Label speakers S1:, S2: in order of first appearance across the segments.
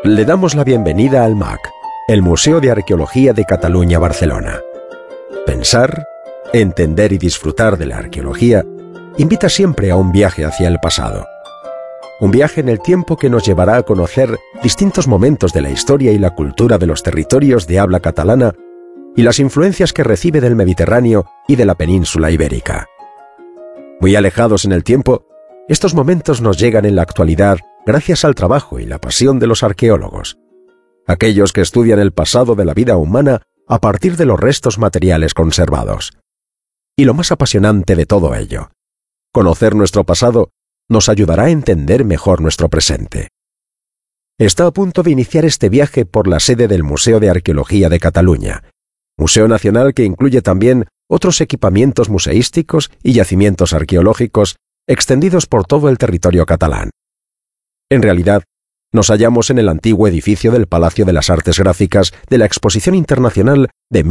S1: Le damos la bienvenida al MAC, el Museo de Arqueología de Cataluña, Barcelona. Pensar, entender y disfrutar de la arqueología invita siempre a un viaje hacia el pasado. Un viaje en el tiempo que nos llevará a conocer distintos momentos de la historia y la cultura de los territorios de habla catalana y las influencias que recibe del Mediterráneo y de la península ibérica. Muy alejados en el tiempo, estos momentos nos llegan en la actualidad gracias al trabajo y la pasión de los arqueólogos, aquellos que estudian el pasado de la vida humana a partir de los restos materiales conservados. Y lo más apasionante de todo ello, conocer nuestro pasado nos ayudará a entender mejor nuestro presente. Está a punto de iniciar este viaje por la sede del Museo de Arqueología de Cataluña, museo nacional que incluye también otros equipamientos museísticos y yacimientos arqueológicos extendidos por todo el territorio catalán. En realidad, nos hallamos en el antiguo edificio del Palacio de las Artes Gráficas de la Exposición Internacional de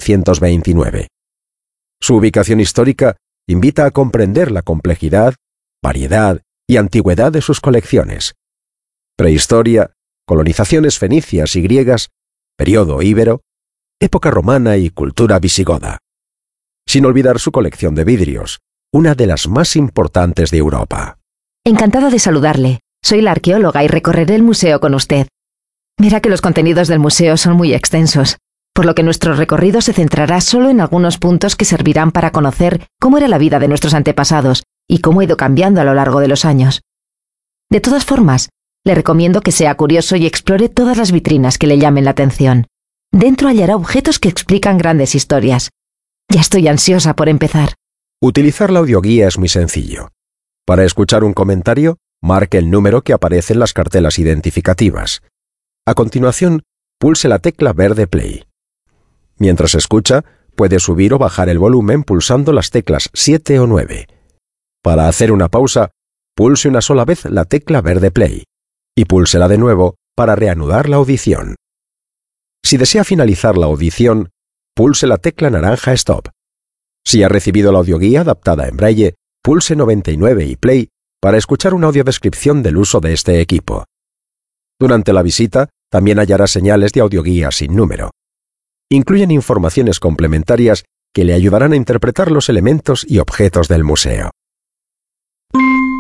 S1: 1929. Su ubicación histórica invita a comprender la complejidad, variedad y antigüedad de sus colecciones. Prehistoria, colonizaciones fenicias y griegas, periodo íbero, época romana y cultura visigoda. Sin olvidar su colección de vidrios, una de las más importantes de Europa.
S2: Encantada de saludarle. Soy la arqueóloga y recorreré el museo con usted. Verá que los contenidos del museo son muy extensos, por lo que nuestro recorrido se centrará solo en algunos puntos que servirán para conocer cómo era la vida de nuestros antepasados y cómo ha ido cambiando a lo largo de los años. De todas formas, le recomiendo que sea curioso y explore todas las vitrinas que le llamen la atención. Dentro hallará objetos que explican grandes historias. Ya estoy ansiosa por empezar.
S1: Utilizar la audioguía es muy sencillo. Para escuchar un comentario, marque el número que aparece en las cartelas identificativas. A continuación, pulse la tecla verde Play. Mientras escucha, puede subir o bajar el volumen pulsando las teclas 7 o 9. Para hacer una pausa, pulse una sola vez la tecla verde Play y púlsela de nuevo para reanudar la audición. Si desea finalizar la audición, pulse la tecla naranja Stop. Si ha recibido la audioguía adaptada en braille, pulse 99 y Play para escuchar una audiodescripción del uso de este equipo. Durante la visita, también hallará señales de audioguía sin número. Incluyen informaciones complementarias que le ayudarán a interpretar los elementos y objetos del museo.